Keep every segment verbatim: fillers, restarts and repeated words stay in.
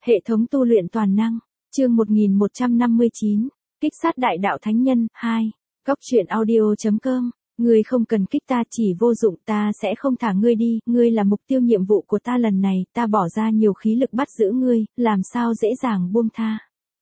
Hệ thống tu luyện toàn năng, chương một nghìn một trăm năm mươi chín, kích sát đại đạo thánh nhân, hai, góc truyện audio.com, ngươi không cần kích ta chỉ vô dụng ta sẽ không thả ngươi đi, ngươi là mục tiêu nhiệm vụ của ta lần này, ta bỏ ra nhiều khí lực bắt giữ ngươi, làm sao dễ dàng buông tha.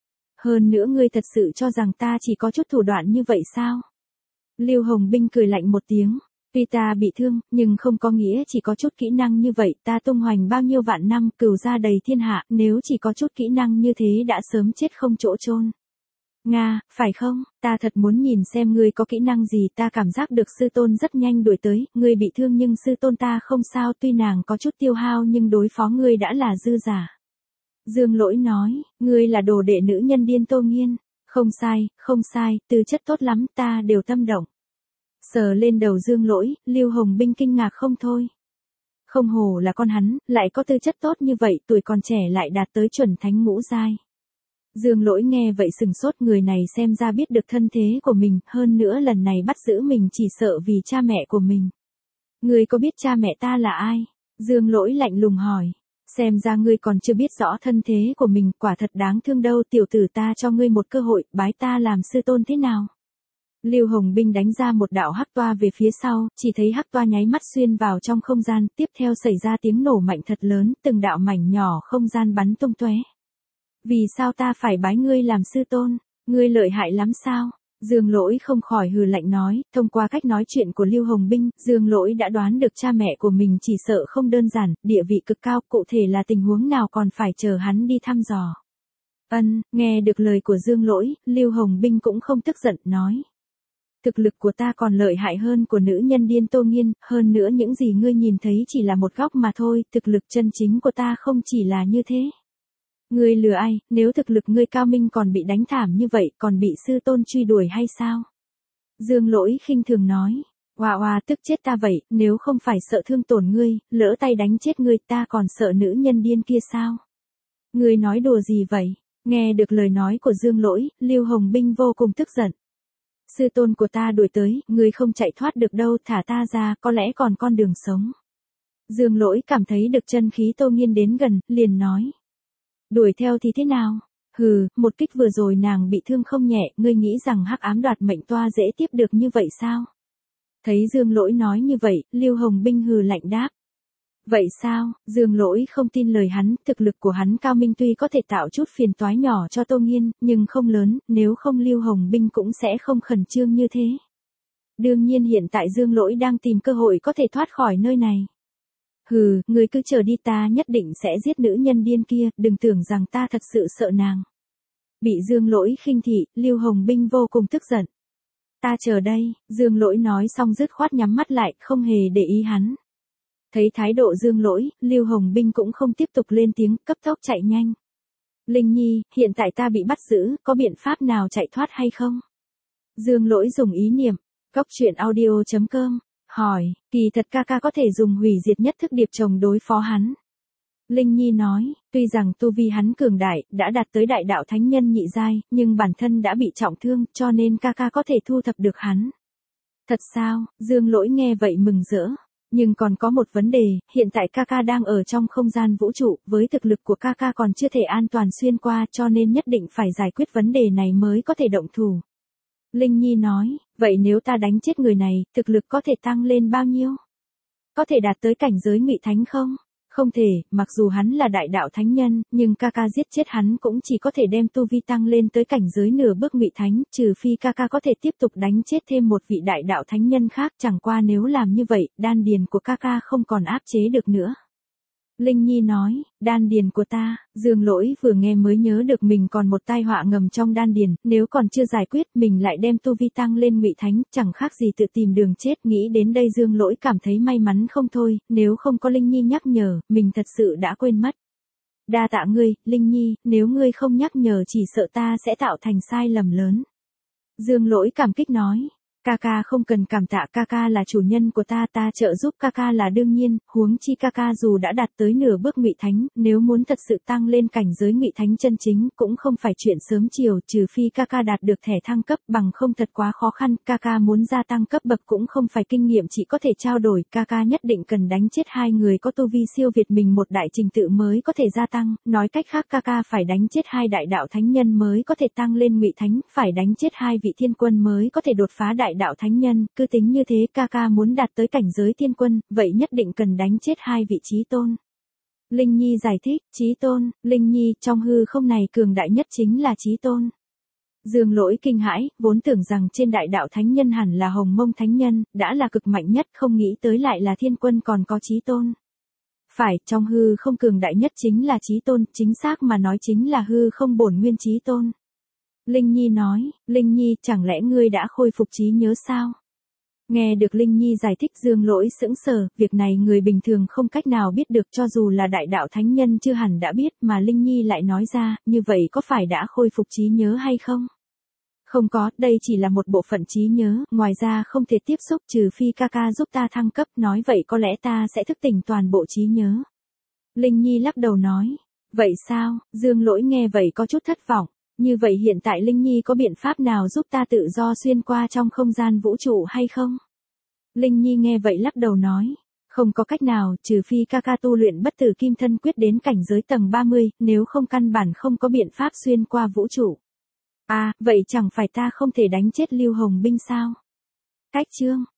Hơn nữa ngươi thật sự cho rằng ta chỉ có chút thủ đoạn như vậy sao? Lưu Hồng Binh cười lạnh một tiếng. Tuy ta bị thương, nhưng không có nghĩa chỉ có chút kỹ năng như vậy, ta tung hoành bao nhiêu vạn năm, cửu gia đầy thiên hạ, nếu chỉ có chút kỹ năng như thế đã sớm chết không chỗ chôn. Nga, phải không, ta thật muốn nhìn xem ngươi có kỹ năng gì, ta cảm giác được sư tôn rất nhanh đuổi tới, ngươi bị thương nhưng sư tôn ta không sao, tuy nàng có chút tiêu hao nhưng đối phó ngươi đã là dư giả. Dương Lỗi nói, ngươi là đồ đệ nữ nhân điên Tô Nghiên, không sai, không sai, tư chất tốt lắm, ta đều tâm động. Sờ lên đầu Dương Lỗi, Lưu Hồng Binh kinh ngạc không thôi. Không hổ là con hắn, lại có tư chất tốt như vậy, tuổi còn trẻ lại đạt tới chuẩn thánh ngũ giai. Dương Lỗi nghe vậy sừng sốt, người này xem ra biết được thân thế của mình, hơn nữa lần này bắt giữ mình chỉ sợ vì cha mẹ của mình. Ngươi có biết cha mẹ ta là ai? Dương Lỗi lạnh lùng hỏi. Xem ra ngươi còn chưa biết rõ thân thế của mình, quả thật đáng thương đâu, tiểu tử ta cho ngươi một cơ hội, bái ta làm sư tôn thế nào? Lưu Hồng Binh đánh ra một đạo hắc toa về phía sau, chỉ thấy hắc toa nháy mắt xuyên vào trong không gian, tiếp theo xảy ra tiếng nổ mạnh thật lớn, từng đạo mảnh nhỏ không gian bắn tung tóe. Vì sao ta phải bái ngươi làm sư tôn? Ngươi lợi hại lắm sao? Dương Lỗi không khỏi hừ lạnh nói, thông qua cách nói chuyện của Lưu Hồng Binh, Dương Lỗi đã đoán được cha mẹ của mình chỉ sợ không đơn giản, địa vị cực cao, cụ thể là tình huống nào còn phải chờ hắn đi thăm dò. Ân, nghe được lời của Dương Lỗi, Lưu Hồng Binh cũng không tức giận, nói. Thực lực của ta còn lợi hại hơn của nữ nhân điên Tô Nghiên, hơn nữa những gì ngươi nhìn thấy chỉ là một góc mà thôi, thực lực chân chính của ta không chỉ là như thế. Ngươi lừa ai, nếu thực lực ngươi cao minh còn bị đánh thảm như vậy, còn bị sư tôn truy đuổi hay sao? Dương Lỗi khinh thường nói, oa oa tức chết ta vậy, nếu không phải sợ thương tổn ngươi, lỡ tay đánh chết ngươi ta còn sợ nữ nhân điên kia sao? Ngươi nói đùa gì vậy? Nghe được lời nói của Dương Lỗi, Lưu Hồng Binh vô cùng tức giận. Sư tôn của ta đuổi tới, ngươi không chạy thoát được đâu, thả ta ra, có lẽ còn con đường sống. Dương Lỗi cảm thấy được chân khí Tô Nghiên đến gần, liền nói. Đuổi theo thì thế nào? Hừ, một kích vừa rồi nàng bị thương không nhẹ, ngươi nghĩ rằng hắc ám đoạt mệnh toa dễ tiếp được như vậy sao? Thấy Dương Lỗi nói như vậy, Lưu Hồng Binh hừ lạnh đáp. Vậy sao? Dương Lỗi không tin lời hắn, thực lực của hắn cao minh tuy có thể tạo chút phiền toái nhỏ cho Tô Nghiên, nhưng không lớn, nếu không Lưu Hồng Binh cũng sẽ không khẩn trương như thế. Đương nhiên hiện tại Dương Lỗi đang tìm cơ hội có thể thoát khỏi nơi này. Hừ, ngươi cứ chờ đi, ta nhất định sẽ giết nữ nhân điên kia, đừng tưởng rằng ta thật sự sợ nàng. Bị Dương Lỗi khinh thị, Lưu Hồng Binh vô cùng tức giận. Ta chờ đây, Dương Lỗi nói xong dứt khoát nhắm mắt lại, không hề để ý hắn. Thấy thái độ Dương Lỗi, Lưu Hồng Binh cũng không tiếp tục lên tiếng, cấp tốc chạy nhanh. Linh Nhi, hiện tại ta bị bắt giữ, có biện pháp nào chạy thoát hay không? Dương Lỗi dùng ý niệm, góc truyện audio.com, hỏi, kỳ thật ca ca có thể dùng hủy diệt nhất thức điệp chồng đối phó hắn. Linh Nhi nói, tuy rằng tu vi hắn cường đại, đã đạt tới đại đạo thánh nhân nhị giai, nhưng bản thân đã bị trọng thương, cho nên ca ca có thể thu thập được hắn. Thật sao? Dương Lỗi nghe vậy mừng rỡ. Nhưng còn có một vấn đề, hiện tại ca ca đang ở trong không gian vũ trụ, với thực lực của ca ca còn chưa thể an toàn xuyên qua, cho nên nhất định phải giải quyết vấn đề này mới có thể động thủ. Linh Nhi nói, vậy nếu ta đánh chết người này, thực lực có thể tăng lên bao nhiêu? Có thể đạt tới cảnh giới ngụy thánh không? Không thể, mặc dù hắn là đại đạo thánh nhân, nhưng ca ca giết chết hắn cũng chỉ có thể đem tu vi tăng lên tới cảnh giới nửa bước ngụy thánh, trừ phi ca ca có thể tiếp tục đánh chết thêm một vị đại đạo thánh nhân khác, chẳng qua nếu làm như vậy, đan điền của ca ca không còn áp chế được nữa. Linh Nhi nói, đan điền của ta, Dương Lỗi vừa nghe mới nhớ được mình còn một tai họa ngầm trong đan điền, nếu còn chưa giải quyết mình lại đem tu vi tăng lên ngụy thánh, chẳng khác gì tự tìm đường chết, nghĩ đến đây Dương Lỗi cảm thấy may mắn không thôi, nếu không có Linh Nhi nhắc nhở, mình thật sự đã quên mất. Đa tạ ngươi, Linh Nhi, nếu ngươi không nhắc nhở chỉ sợ ta sẽ tạo thành sai lầm lớn. Dương Lỗi cảm kích nói, Ca ca không cần cảm tạ, ca ca là chủ nhân của ta, ta trợ giúp ca ca là đương nhiên, huống chi ca ca dù đã đạt tới nửa bước ngụy thánh, nếu muốn thật sự tăng lên cảnh giới ngụy thánh chân chính cũng không phải chuyện sớm chiều, trừ phi ca ca đạt được thẻ thăng cấp, bằng không thật quá khó khăn, ca ca muốn gia tăng cấp bậc cũng không phải kinh nghiệm chỉ có thể trao đổi, ca ca nhất định cần đánh chết hai người có tu vi siêu việt mình một đại trình tự mới có thể gia tăng, nói cách khác ca ca phải đánh chết hai đại đạo thánh nhân mới có thể tăng lên ngụy thánh, phải đánh chết hai vị thiên quân mới có thể đột phá đại đạo thánh nhân, cứ tính như thế ca ca muốn đạt tới cảnh giới thiên quân, vậy nhất định cần đánh chết hai vị chí tôn. Linh Nhi giải thích, chí tôn, Linh Nhi, trong hư không này cường đại nhất chính là chí tôn. Dương Lỗi kinh hãi, vốn tưởng rằng trên đại đạo thánh nhân hẳn là Hồng Mông thánh nhân, đã là cực mạnh nhất, không nghĩ tới lại là thiên quân còn có chí tôn. Phải, trong hư không cường đại nhất chính là chí tôn, chính xác mà nói chính là hư không bổn nguyên chí tôn. Linh Nhi nói, Linh Nhi, chẳng lẽ ngươi đã khôi phục trí nhớ sao? Nghe được Linh Nhi giải thích Dương Lỗi sững sờ, việc này người bình thường không cách nào biết được, cho dù là đại đạo thánh nhân chưa hẳn đã biết, mà Linh Nhi lại nói ra, như vậy có phải đã khôi phục trí nhớ hay không? Không có, đây chỉ là một bộ phận trí nhớ, ngoài ra không thể tiếp xúc, trừ phi ca ca giúp ta thăng cấp, nói vậy có lẽ ta sẽ thức tỉnh toàn bộ trí nhớ. Linh Nhi lắc đầu nói, vậy sao? Dương Lỗi nghe vậy có chút thất vọng. Như vậy hiện tại Linh Nhi có biện pháp nào giúp ta tự do xuyên qua trong không gian vũ trụ hay không? Linh Nhi nghe vậy lắc đầu nói, không có cách nào, trừ phi ca ca tu luyện bất tử kim thân quyết đến cảnh giới tầng ba mươi, nếu không căn bản không có biện pháp xuyên qua vũ trụ. À, vậy chẳng phải ta không thể đánh chết Lưu Hồng Binh sao? Cách chương